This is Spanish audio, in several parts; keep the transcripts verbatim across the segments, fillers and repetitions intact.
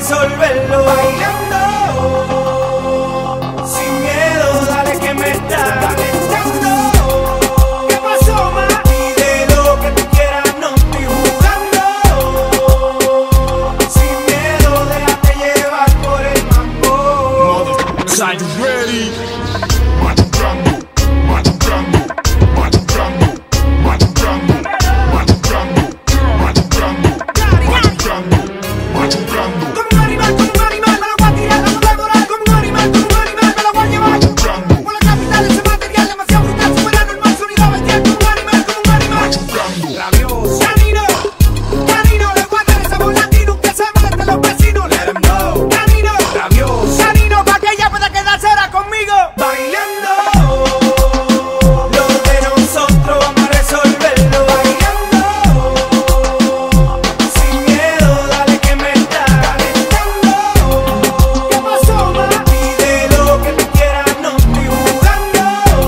resolverlo. Bailando, sin miedo, dale que me está calentando. ¿Qué pasó, ma? Pide lo que tú quieras, no estoy jugando. Sin miedo, déjate llevar por el mambo. Are you ready? Machucando, machucando, machucando, machucando, machucando, machucando, machucando, machucando. Como un animal, como un animal, me lo voy a tirar, me lo voy a devorar. Como un animal, como un animal, me lo voy a llevar. Machucando, Por la capital ese material demasiado brutal, supera normal, sonido bestial. Como un animal, como un animal. machucando. Rabioso. Canino, canino, le voy a dar ese volatino que se mete los vecinos. Let them know. Canino, rabioso. Canino, pa' que ella pueda quedarse ahora conmigo. Bailando, lo de nosotros vamos a resolverlo. Bailando, sin miedo, dale que me está calentando. ¿Qué pasó, ma? Pide lo que tú quieras, no estoy jugando.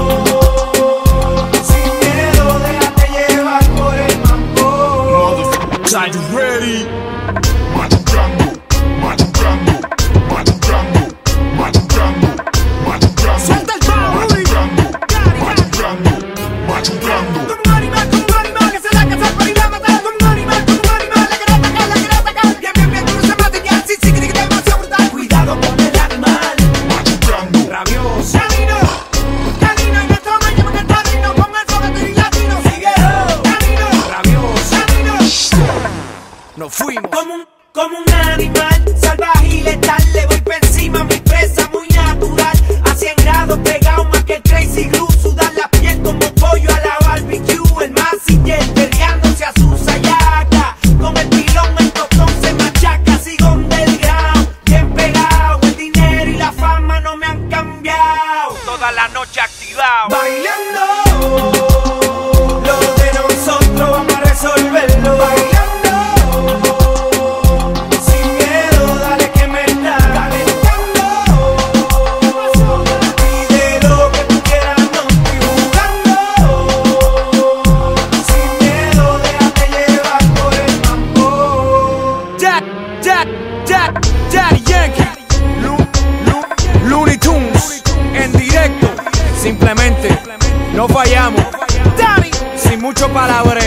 Sin miedo, déjate llevar por el mambo. Are you ready? Machucando, machucando, machucando, machucando, machucando. Suelta el bajo, Rudy. Machucando, machucando, machucando. Como un animal, como un animal que se la casa por ir a matar. Como un animal, como un animal, la quiere atacar, la quiere atacar. Bien, bien, bien, duro ese material, sí, sí, que está demasiado brutal. Cuidado con el animal, Machucando, rabioso. Canino, canino, y nuestro dueño porque está rico con el foguete y latino. Sigue, canino, rabioso. Canino, Nos fuimos. como un, como un animal salvaje y letal, le voy por encima a mi presa muy natural. A cien grados pegado más que el Crazy Glue, sudar la piel como pollo a la barbecue. El masiller peleándose a su sayaca, con el pilón el tostón se machaca. Sigo underground, bien pegado, el dinero y la fama no me han cambiado. Toda la noche activado. Bailando, lo de nosotros vamos a resolverlo. Bailando, sin miedo, dale que me está calentando. Pide lo que tú quieras, no estoy jugando. Sin miedo, déjate llevar por el mambo. Jack, Jack, Jack, Daddy Yankee. Lu, Lu, Looney Tunes. En directo. Simplemente no fallamos. Daddy. Sin mucho palabra.